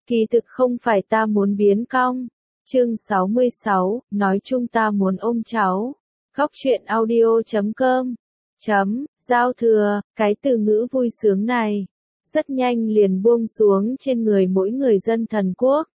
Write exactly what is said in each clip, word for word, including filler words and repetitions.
Kỳ thực không phải ta muốn biến cong. Chương sáu mươi sáu, nói chung ta muốn ôm cháu. Góc truyện audio chấm com. Chấm, giao thừa, cái từ ngữ vui sướng này, rất nhanh liền buông xuống trên người mỗi người dân thần quốc.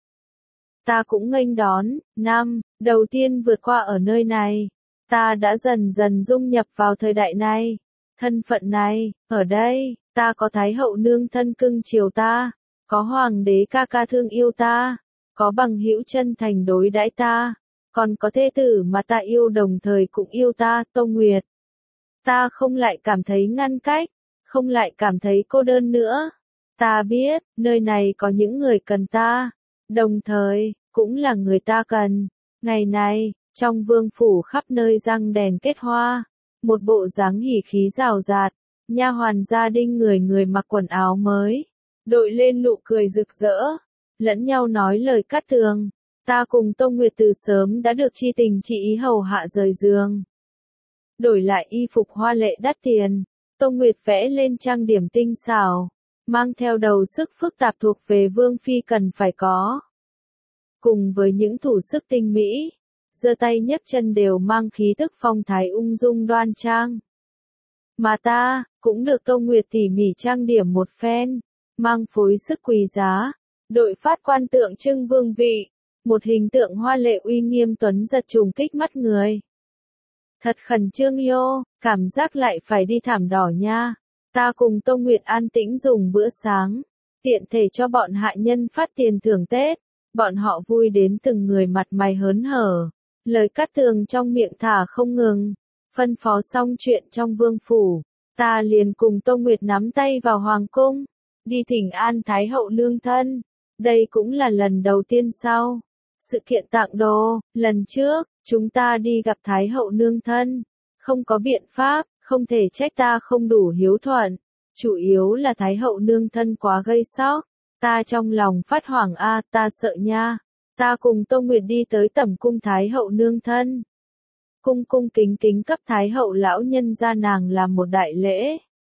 Ta cũng nghênh đón, năm, đầu tiên vượt qua ở nơi này. Ta đã dần dần dung nhập vào thời đại này. Thân phận này, ở đây, ta có Thái hậu nương thân cưng chiều ta, có hoàng đế ca ca thương yêu ta, có bằng hữu chân thành đối đãi ta, còn có thê tử mà ta yêu đồng thời cũng yêu ta, Tông Nguyệt. Ta không lại cảm thấy ngăn cách, không lại cảm thấy cô đơn nữa. Ta biết, nơi này có những người cần ta, đồng thời, cũng là người ta cần. Ngày này, trong vương phủ khắp nơi răng đèn kết hoa, một bộ dáng hỉ khí rào rạt, nha hoàn gia đình người người mặc quần áo mới, đội lên nụ cười rực rỡ, lẫn nhau nói lời cát tường. Ta cùng Tông Nguyệt từ sớm đã được chi tình chị ý hầu hạ rời giường. Đổi lại y phục hoa lệ đắt tiền, Tông Nguyệt vẽ lên trang điểm tinh xảo, mang theo đầu sức phức tạp thuộc về vương phi cần phải có. Cùng với những thủ sức tinh mỹ, giơ tay nhấc chân đều mang khí tức phong thái ung dung đoan trang. Mà ta, cũng được Tông Nguyệt tỉ mỉ trang điểm một phen, mang phối sức quý giá, đội phát quan tượng trưng vương vị, một hình tượng hoa lệ uy nghiêm tuấn giật trùng kích mắt người. Thật khẩn trương yo, cảm giác lại phải đi thảm đỏ nha. Ta cùng Tông Nguyệt an tĩnh dùng bữa sáng, tiện thể cho bọn hạ nhân phát tiền thưởng Tết, bọn họ vui đến từng người mặt mày hớn hở, lời cát tường trong miệng thả không ngừng. Phân phó xong chuyện trong vương phủ, ta liền cùng Tông Nguyệt nắm tay vào hoàng cung, đi thỉnh an Thái hậu nương thân. Đây cũng là lần đầu tiên sau sự kiện tặng đồ, lần trước, chúng ta đi gặp Thái hậu nương thân, không có biện pháp, không thể trách ta không đủ hiếu thuận, chủ yếu là Thái hậu nương thân quá gây sốc, ta trong lòng phát hoảng a, ta sợ nha. Ta cùng Tông Nguyệt đi tới tẩm cung Thái hậu nương thân. Cung cung kính kính cấp Thái hậu lão nhân gia nàng làm một đại lễ.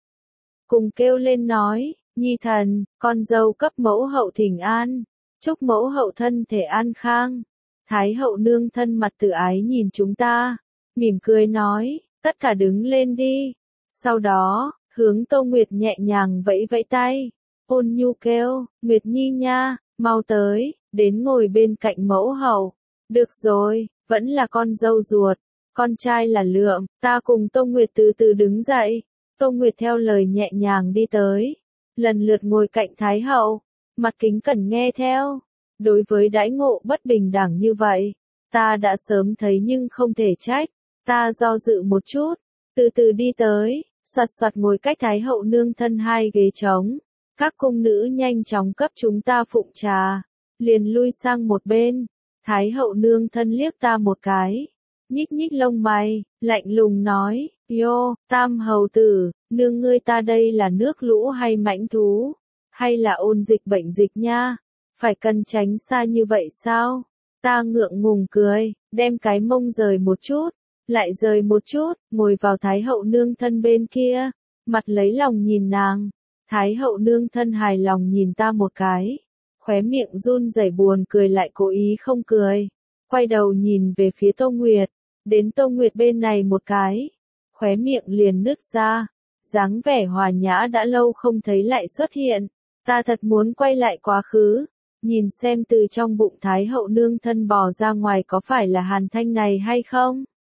Cùng kêu lên nói, nhi thần, con dâu cấp mẫu hậu thỉnh an, chúc mẫu hậu thân thể an khang. Thái hậu nương thân mặt tự ái nhìn chúng ta, mỉm cười nói, tất cả đứng lên đi. Sau đó, hướng Tông Nguyệt nhẹ nhàng vẫy vẫy tay, ôn nhu kêu, Nguyệt nhi nha, mau tới, đến ngồi bên cạnh mẫu hậu. Được rồi, vẫn là con dâu ruột, con trai là Lượm. Ta cùng Tông Nguyệt từ từ đứng dậy, Tông Nguyệt theo lời nhẹ nhàng đi tới, lần lượt ngồi cạnh Thái hậu, mặt kính cẩn nghe theo. Đối với đãi ngộ bất bình đẳng như vậy, ta đã sớm thấy nhưng không thể trách. Ta do dự một chút, từ từ đi tới, soạt soạt ngồi cách Thái hậu nương thân hai ghế trống. Các cung nữ nhanh chóng cấp chúng ta phụng trà, liền lui sang một bên. Thái hậu nương thân liếc ta một cái, nhích nhích lông mày, lạnh lùng nói, yo, Tam hầu tử, nương ngươi ta đây là nước lũ hay mãnh thú, hay là ôn dịch bệnh dịch nha, phải cần tránh xa như vậy sao? Ta ngượng ngùng cười, đem cái mông rời một chút, lại rời một chút, ngồi vào Thái hậu nương thân bên kia, mặt lấy lòng nhìn nàng. Thái hậu nương thân hài lòng nhìn ta một cái, khóe miệng run rẩy buồn cười lại cố ý không cười, quay đầu nhìn về phía Tông Nguyệt, đến Tông Nguyệt bên này một cái, khóe miệng liền nứt ra, dáng vẻ hòa nhã đã lâu không thấy lại xuất hiện. Ta thật muốn quay lại quá khứ, nhìn xem từ trong bụng Thái hậu nương thân bò ra ngoài có phải là Hàn Thanh này hay không?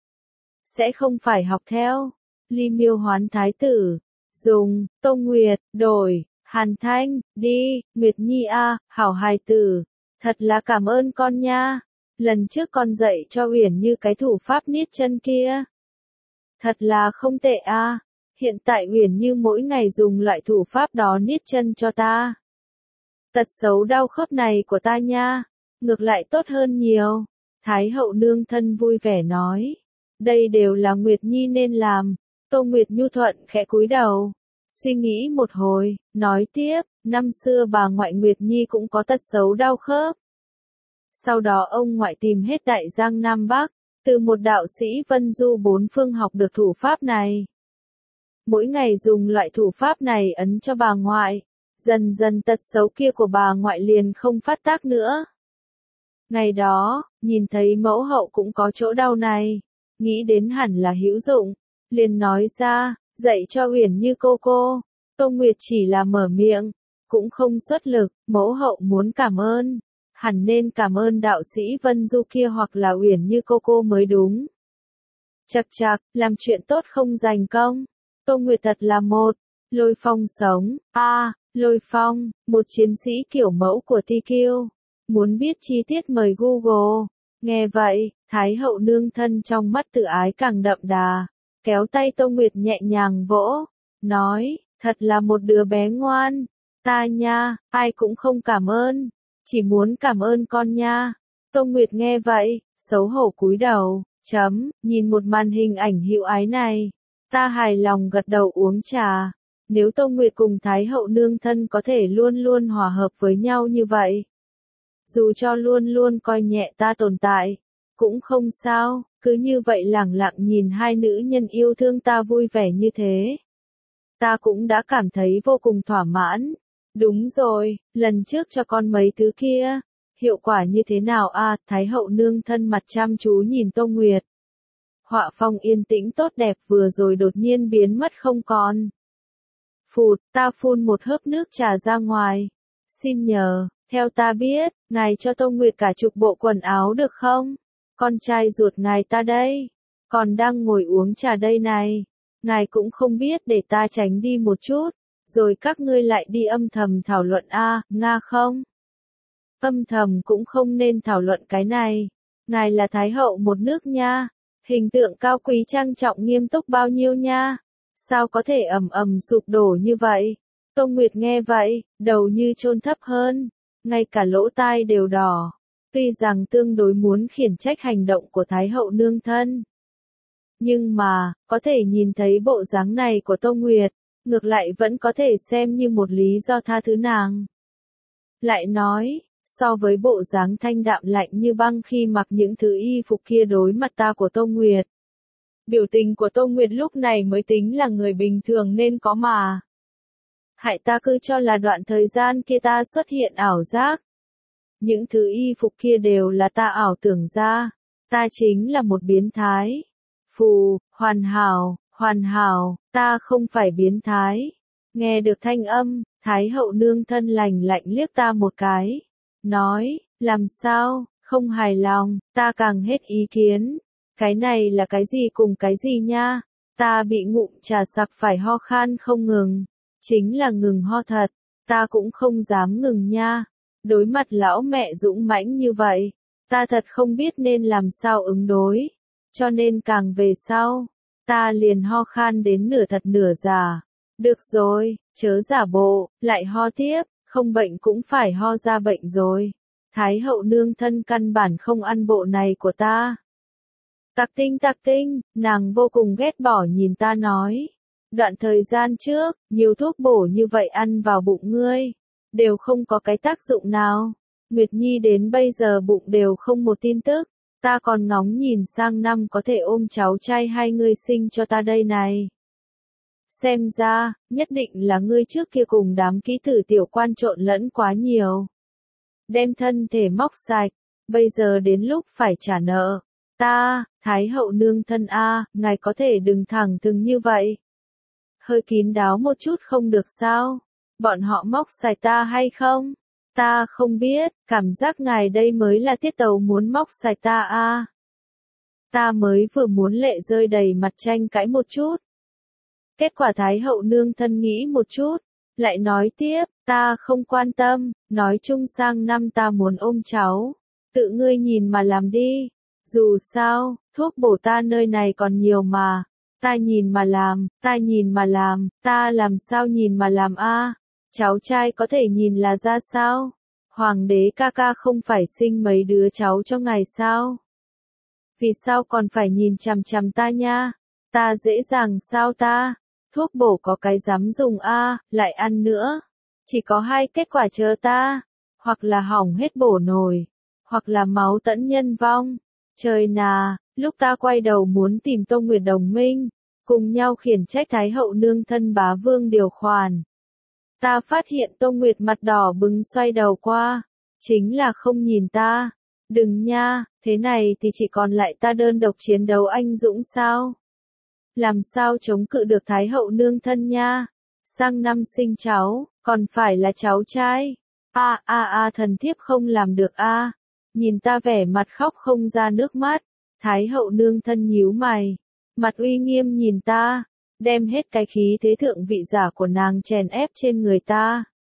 Sẽ không phải học theo Ly Miêu Hoán thái tử, dùng, Tông Nguyệt, đổi, Hàn Thanh, đi, Nguyệt nhi a, hảo hài tử, thật là cảm ơn con nha. Lần trước con dạy cho Uyển Như cái thủ pháp niết chân kia, thật là không tệ a. Hiện tại Uyển Như mỗi ngày dùng loại thủ pháp đó niết chân cho ta. Tật xấu đau khớp này của ta nha, ngược lại tốt hơn nhiều. Thái hậu nương thân vui vẻ nói, đây đều là Nguyệt Nhi nên làm. Tông Nguyệt nhu thuận khẽ cúi đầu, suy nghĩ một hồi, nói tiếp, năm xưa bà ngoại Nguyệt Nhi cũng có tật xấu đau khớp. Sau đó ông ngoại tìm hết Đại Giang Nam Bắc, từ một đạo sĩ Vân Du bốn phương học được thủ pháp này. Mỗi ngày dùng loại thủ pháp này ấn cho bà ngoại, Dần dần tật xấu kia của bà ngoại liền không phát tác nữa. Ngày đó, nhìn thấy mẫu hậu cũng có chỗ đau này, nghĩ đến hẳn là hữu dụng, liền nói ra, dạy cho Uyển Như cô cô. Tô Nguyệt chỉ là mở miệng, cũng không xuất lực, mẫu hậu muốn cảm ơn, hẳn nên cảm ơn đạo sĩ Vân Du kia hoặc là Uyển Như cô cô mới đúng. Chậc chậc, làm chuyện tốt không dành công. Tô Nguyệt thật là một Lôi Phong sống. A, à, Lôi Phong, một chiến sĩ kiểu mẫu của Ti Kiêu. Muốn biết chi tiết mời Google. Nghe vậy, Thái hậu nương thân trong mắt tự ái càng đậm đà, kéo tay Tô Nguyệt nhẹ nhàng vỗ, nói, thật là một đứa bé ngoan. Ta nha, ai cũng không cảm ơn, chỉ muốn cảm ơn con nha. Tô Nguyệt nghe vậy, xấu hổ cúi đầu, chấm, nhìn một màn hình ảnh hữu ái này. Ta hài lòng gật đầu uống trà. Nếu Tô Nguyệt cùng Thái hậu nương thân có thể luôn luôn hòa hợp với nhau như vậy, dù cho luôn luôn coi nhẹ ta tồn tại, cũng không sao, cứ như vậy lẳng lặng nhìn hai nữ nhân yêu thương ta vui vẻ như thế. Ta cũng đã cảm thấy vô cùng thỏa mãn. Đúng rồi, lần trước cho con mấy thứ kia, hiệu quả như thế nào à? Thái hậu nương thân mặt chăm chú nhìn Tô Nguyệt. Họa phong yên tĩnh tốt đẹp vừa rồi đột nhiên biến mất không còn. Phụt, ta phun một hớp nước trà ra ngoài. Xin nhờ, theo ta biết, ngài cho Tô Nguyệt cả chục bộ quần áo được không? Con trai ruột ngài ta đây, còn đang ngồi uống trà đây này. Ngài cũng không biết để ta tránh đi một chút, rồi các ngươi lại đi âm thầm thảo luận a, à, Nga không? Âm thầm cũng không nên thảo luận cái này. Ngài là Thái hậu một nước nha, hình tượng cao quý trang trọng nghiêm túc bao nhiêu nha. Sao có thể ầm ầm sụp đổ như vậy? Tô Nguyệt nghe vậy, đầu như chôn thấp hơn, ngay cả lỗ tai đều đỏ. Tuy rằng tương đối muốn khiển trách hành động của Thái hậu nương thân, nhưng mà, có thể nhìn thấy bộ dáng này của Tô Nguyệt, ngược lại vẫn có thể xem như một lý do tha thứ nàng. Lại nói, so với bộ dáng thanh đạm lạnh như băng khi mặc những thứ y phục kia đối mặt ta của Tô Nguyệt, biểu tình của Tô Nguyệt lúc này mới tính là người bình thường nên có mà. Hại ta cứ cho là đoạn thời gian kia ta xuất hiện ảo giác. Những thứ y phục kia đều là ta ảo tưởng ra. Ta chính là một biến thái. Phù, hoàn hảo, hoàn hảo, ta không phải biến thái. Nghe được thanh âm, Thái hậu nương thân lành lạnh liếc ta một cái. Nói, làm sao, không hài lòng, ta càng hết ý kiến. Cái này là cái gì cùng cái gì nha? Ta bị ngụm trà sặc phải ho khan không ngừng. Chính là ngừng ho thật, ta cũng không dám ngừng nha. Đối mặt lão mẹ dũng mãnh như vậy, ta thật không biết nên làm sao ứng đối. Cho nên càng về sau, ta liền ho khan đến nửa thật nửa giả. Được rồi, chớ giả bộ, lại ho tiếp, không bệnh cũng phải ho ra bệnh rồi. Thái hậu nương thân căn bản không ăn bộ này của ta. Tặc tinh tặc tinh, nàng vô cùng ghét bỏ nhìn ta nói. Đoạn thời gian trước, nhiều thuốc bổ như vậy ăn vào bụng ngươi, đều không có cái tác dụng nào. Nguyệt Nhi đến bây giờ bụng đều không một tin tức, ta còn ngóng nhìn sang năm có thể ôm cháu trai hai ngươi sinh cho ta đây này. Xem ra, nhất định là ngươi trước kia cùng đám ký tử tiểu quan trộn lẫn quá nhiều. Đem thân thể móc sạch, bây giờ đến lúc phải trả nợ. Ta, Thái hậu nương thân a, ngài có thể đừng thẳng thừng như vậy. Hơi kín đáo một chút không được sao? Bọn họ móc sạch ta hay không? Ta không biết, cảm giác ngài đây mới là tiết tấu muốn móc sạch ta a. Ta mới vừa muốn lệ rơi đầy mặt tranh cãi một chút. Kết quả Thái hậu nương thân nghĩ một chút, lại nói tiếp, ta không quan tâm, nói chung sang năm ta muốn ôm cháu. Tự ngươi nhìn mà làm đi. Dù sao, thuốc bổ ta nơi này còn nhiều mà. Ta nhìn mà làm, ta nhìn mà làm, ta làm sao nhìn mà làm a? Cháu trai có thể nhìn là ra sao? Hoàng đế ca ca không phải sinh mấy đứa cháu cho ngài sao? Vì sao còn phải nhìn chằm chằm ta nha? Ta dễ dàng sao ta? Thuốc bổ có cái dám dùng a, lại ăn nữa. Chỉ có hai kết quả chờ ta, hoặc là hỏng hết bổ nồi, hoặc là máu tẫn nhân vong. Trời nà, lúc ta quay đầu muốn tìm Tô Nguyệt đồng minh, cùng nhau khiển trách Thái hậu nương thân bá vương điều khoản. Ta phát hiện Tô Nguyệt mặt đỏ bừng xoay đầu qua. Chính là không nhìn ta. Đừng nha, thế này thì chỉ còn lại ta đơn độc chiến đấu anh dũng sao? Làm sao chống cự được Thái hậu nương thân nha? Sang năm sinh cháu, còn phải là cháu trai. A a a thần thiếp không làm được a. Nhìn ta vẻ mặt khóc không ra nước mắt. Thái hậu nương thân nhíu mày. Mặt uy nghiêm nhìn ta. Đem hết cái khí thế thượng vị giả của nàng chèn ép trên người ta.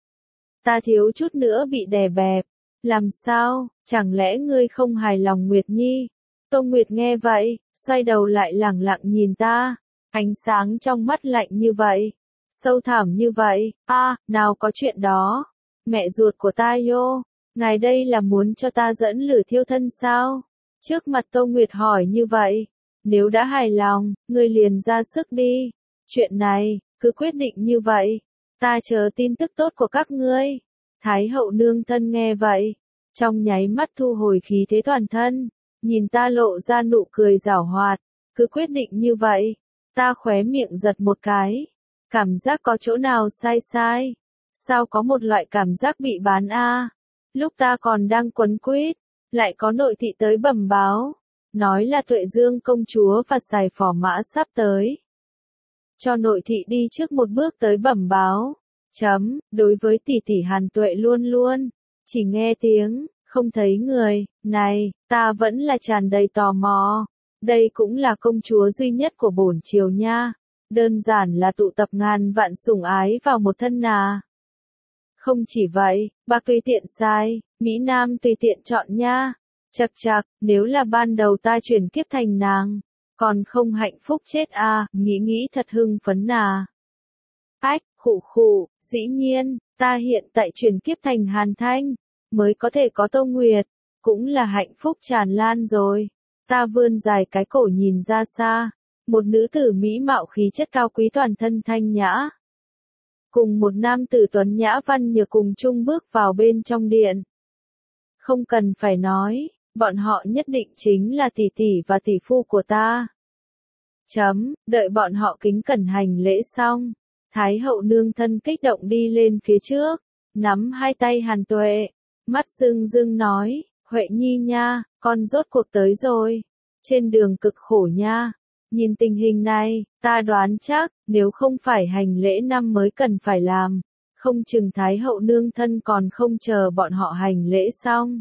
Ta thiếu chút nữa bị đè bẹp. Làm sao, chẳng lẽ ngươi không hài lòng Nguyệt Nhi? Tô Nguyệt nghe vậy, xoay đầu lại lẳng lặng nhìn ta. Ánh sáng trong mắt lạnh như vậy. Sâu thẳm như vậy. A, à, nào có chuyện đó. Mẹ ruột của ta yo. Ngài đây là muốn cho ta dẫn lửa thiêu thân sao? Trước mặt Tô Nguyệt hỏi như vậy. Nếu đã hài lòng, ngươi liền ra sức đi. Chuyện này, cứ quyết định như vậy. Ta chờ tin tức tốt của các ngươi. Thái hậu nương thân nghe vậy. Trong nháy mắt thu hồi khí thế toàn thân. Nhìn ta lộ ra nụ cười giảo hoạt. Cứ quyết định như vậy. Ta khóe miệng giật một cái. Cảm giác có chỗ nào sai sai. Sao có một loại cảm giác bị bán a? Lúc ta còn đang quấn quýt. Lại có nội thị tới bẩm báo. Nói là Tuệ Dương công chúa và Sài Phò Mã sắp tới. Cho nội thị đi trước một bước tới bẩm báo. Chấm, đối với tỷ tỷ Hàn Tuệ luôn luôn. Chỉ nghe tiếng, không thấy người. Này, ta vẫn là tràn đầy tò mò. Đây cũng là công chúa duy nhất của bổn triều nha. Đơn giản là tụ tập ngàn vạn sủng ái vào một thân nà. Không chỉ vậy, bạc tùy tiện sai, Mỹ Nam tùy tiện chọn nha. Chật chật, nếu là ban đầu ta chuyển kiếp thành nàng, còn không hạnh phúc chết à, nghĩ nghĩ thật hưng phấn nà. Ách, khụ khụ, dĩ nhiên, ta hiện tại chuyển kiếp thành Hàn Thanh, mới có thể có Tô Nguyệt, cũng là hạnh phúc tràn lan rồi. Ta vươn dài cái cổ nhìn ra xa, một nữ tử mỹ mạo khí chất cao quý toàn thân thanh nhã. Cùng một nam tử tuấn nhã văn nhược cùng chung bước vào bên trong điện. Không cần phải nói, bọn họ nhất định chính là tỷ tỷ và tỷ phu của ta. Chấm, đợi bọn họ kính cẩn hành lễ xong. Thái hậu nương thân kích động đi lên phía trước, nắm hai tay Hàn Tuệ, mắt rưng rưng nói, Huệ Nhi nha, con rốt cuộc tới rồi. Trên đường cực khổ nha. Nhìn tình hình này, ta đoán chắc, nếu không phải hành lễ năm mới cần phải làm, không chừng Thái hậu nương thân còn không chờ bọn họ hành lễ xong.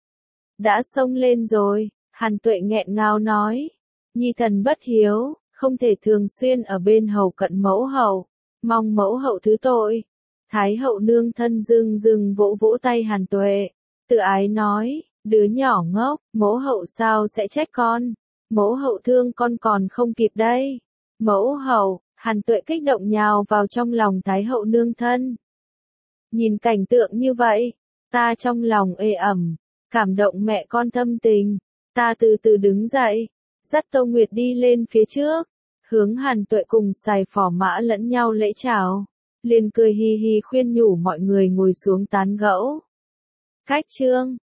Đã xông lên rồi, Hàn Tuệ nghẹn ngào nói. Nhi thần bất hiếu, không thể thường xuyên ở bên hầu cận mẫu hậu, mong mẫu hậu thứ tội. Thái hậu nương thân dưng dưng vỗ vỗ tay Hàn Tuệ, tự ái nói, đứa nhỏ ngốc, mẫu hậu sao sẽ trách con, mẫu hậu thương con còn không kịp đây. Mẫu hậu, Hàn Tuệ kích động nhào vào trong lòng Thái hậu nương thân. Nhìn cảnh tượng như vậy, ta trong lòng ê ẩm, cảm động mẹ con thâm tình, ta từ từ đứng dậy, dắt Tô Nguyệt đi lên phía trước, hướng Hàn Tuệ cùng Sài Phò Mã lẫn nhau lễ chào, liền cười hi hi khuyên nhủ mọi người ngồi xuống tán gẫu. Cách chương